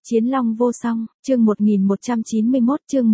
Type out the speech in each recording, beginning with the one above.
Chiến long vô song, chương 1191, chương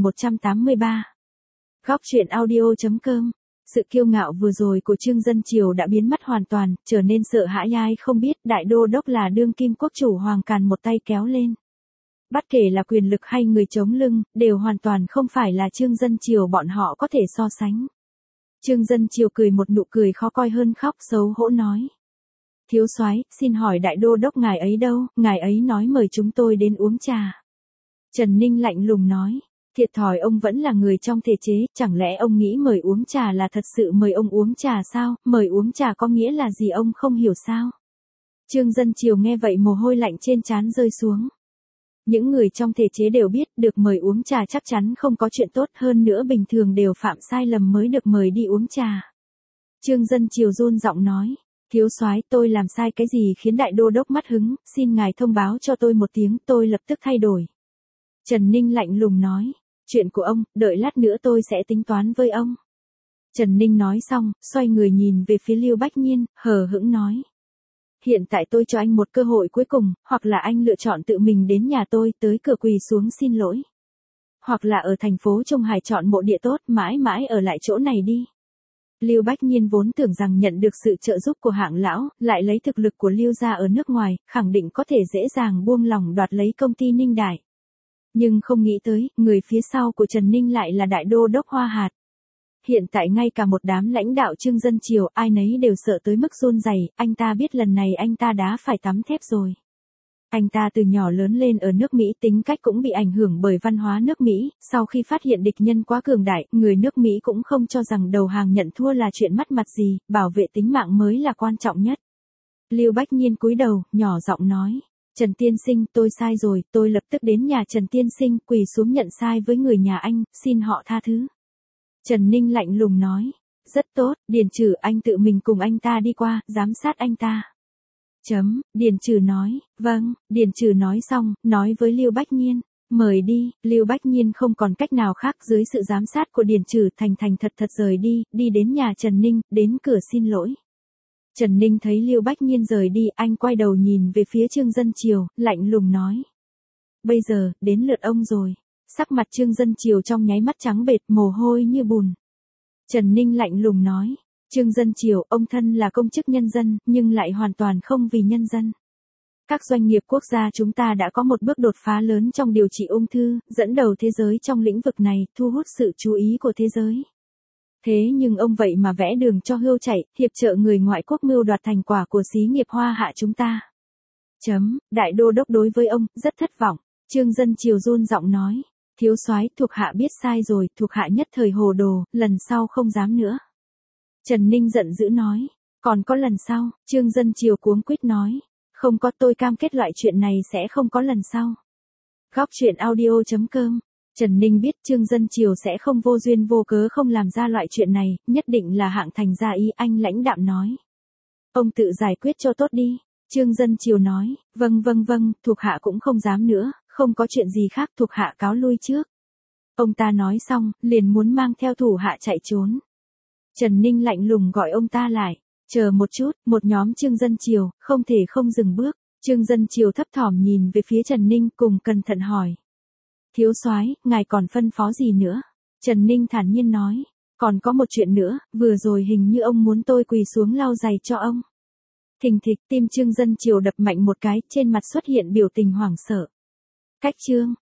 1183. Góc truyện audio.com. Sự kiêu ngạo vừa rồi của Trương Dân Triều đã biến mất hoàn toàn, trở nên sợ hãi ai không biết đại đô đốc là đương kim quốc chủ Hoàng Càn một tay kéo lên. Bất kể là quyền lực hay người chống lưng, đều hoàn toàn không phải là Trương Dân Triều bọn họ có thể so sánh. Trương Dân Triều cười một nụ cười khó coi hơn khóc, xấu hổ nói. Thiếu soái, xin hỏi đại đô đốc ngài ấy đâu, ngài ấy nói mời chúng tôi đến uống trà. Trần Ninh lạnh lùng nói, thiệt thòi ông vẫn là người trong thể chế, chẳng lẽ ông nghĩ mời uống trà là thật sự mời ông uống trà sao, mời uống trà có nghĩa là gì ông không hiểu sao. Trương Dân Triều nghe vậy mồ hôi lạnh trên trán rơi xuống. Những người trong thể chế đều biết được mời uống trà chắc chắn không có chuyện tốt, hơn nữa bình thường đều phạm sai lầm mới được mời đi uống trà. Trương Dân Triều run giọng nói. Thiếu soái, tôi làm sai cái gì khiến đại đô đốc mất hứng, xin ngài thông báo cho tôi một tiếng, tôi lập tức thay đổi. Trần Ninh lạnh lùng nói, chuyện của ông, đợi lát nữa tôi sẽ tính toán với ông. Trần Ninh nói xong, xoay người nhìn về phía Lưu Bách Nhiên, hờ hững nói. Hiện tại tôi cho anh một cơ hội cuối cùng, hoặc là anh lựa chọn tự mình đến nhà tôi, tới cửa quỳ xuống xin lỗi. Hoặc là ở thành phố Trung Hải chọn mộ địa tốt, mãi mãi ở lại chỗ này đi. Lưu Bách Nhiên vốn tưởng rằng nhận được sự trợ giúp của Hạng lão, lại lấy thực lực của Lưu gia ở nước ngoài, khẳng định có thể dễ dàng buông lòng đoạt lấy công ty Ninh Đại. Nhưng không nghĩ tới, người phía sau của Trần Ninh lại là đại đô đốc Hoa Hạt. Hiện tại ngay cả một đám lãnh đạo Trương Dân Triều, ai nấy đều sợ tới mức run rẩy, anh ta biết lần này anh ta đã phải tắm thép rồi. Anh ta từ nhỏ lớn lên ở nước Mỹ, tính cách cũng bị ảnh hưởng bởi văn hóa nước Mỹ, sau khi phát hiện địch nhân quá cường đại, người nước Mỹ cũng không cho rằng đầu hàng nhận thua là chuyện mất mặt gì, bảo vệ tính mạng mới là quan trọng nhất. Lưu Bách Nhiên cúi đầu, nhỏ giọng nói, Trần Tiên Sinh, tôi sai rồi, tôi lập tức đến nhà Trần Tiên Sinh, quỳ xuống nhận sai với người nhà anh, xin họ tha thứ. Trần Ninh lạnh lùng nói, rất tốt, Điền Trừ anh tự mình cùng anh ta đi qua, giám sát anh ta. Điền Trừ nói, vâng, Điền Trừ nói xong, nói với Lưu Bách Nhiên, mời đi. Lưu Bách Nhiên không còn cách nào khác, dưới sự giám sát của Điền Trừ thành thật rời đi, đi đến nhà Trần Ninh, đến cửa xin lỗi. Trần Ninh thấy Lưu Bách Nhiên rời đi, anh quay đầu nhìn về phía Trương Dân Triều, lạnh lùng nói. Bây giờ, đến lượt ông rồi. Sắc mặt Trương Dân Triều trong nháy mắt trắng bệch, mồ hôi như bùn. Trần Ninh lạnh lùng nói. Trương Dân Triều, ông thân là công chức nhân dân, nhưng lại hoàn toàn không vì nhân dân. Các doanh nghiệp quốc gia chúng ta đã có một bước đột phá lớn trong điều trị ung thư, dẫn đầu thế giới trong lĩnh vực này, thu hút sự chú ý của thế giới. Thế nhưng ông vậy mà vẽ đường cho hươu chạy, hiệp trợ người ngoại quốc mưu đoạt thành quả của xí nghiệp Hoa Hạ chúng ta. Đại đô đốc đối với ông, rất thất vọng. Trương Dân Triều run giọng nói. Thiếu soái, thuộc hạ biết sai rồi, thuộc hạ nhất thời hồ đồ, lần sau không dám nữa. Trần Ninh giận dữ nói, còn có lần sau, Trương Dân Triều cuống quýt nói, không có, tôi cam kết loại chuyện này sẽ không có lần sau. Góc truyện audio.com. Trần Ninh biết Trương Dân Triều sẽ không vô duyên vô cớ không làm ra loại chuyện này, nhất định là Hạng Thành ra ý, anh lãnh đạm nói. Ông tự giải quyết cho tốt đi. Trương Dân Triều nói, vâng, thuộc hạ cũng không dám nữa, không có chuyện gì khác, thuộc hạ cáo lui trước. Ông ta nói xong, liền muốn mang theo thủ hạ chạy trốn. Trần Ninh lạnh lùng gọi ông ta lại, chờ một chút, một nhóm Trương Dân Triều, không thể không dừng bước. Trương Dân Triều thấp thỏm nhìn về phía Trần Ninh cùng cẩn thận hỏi. Thiếu soái, ngài còn phân phó gì nữa? Trần Ninh thản nhiên nói, còn có một chuyện nữa, vừa rồi hình như ông muốn tôi quỳ xuống lau giày cho ông. Thình thịch, tim Trương Dân Triều đập mạnh một cái, trên mặt xuất hiện biểu tình hoảng sợ. Cách chương,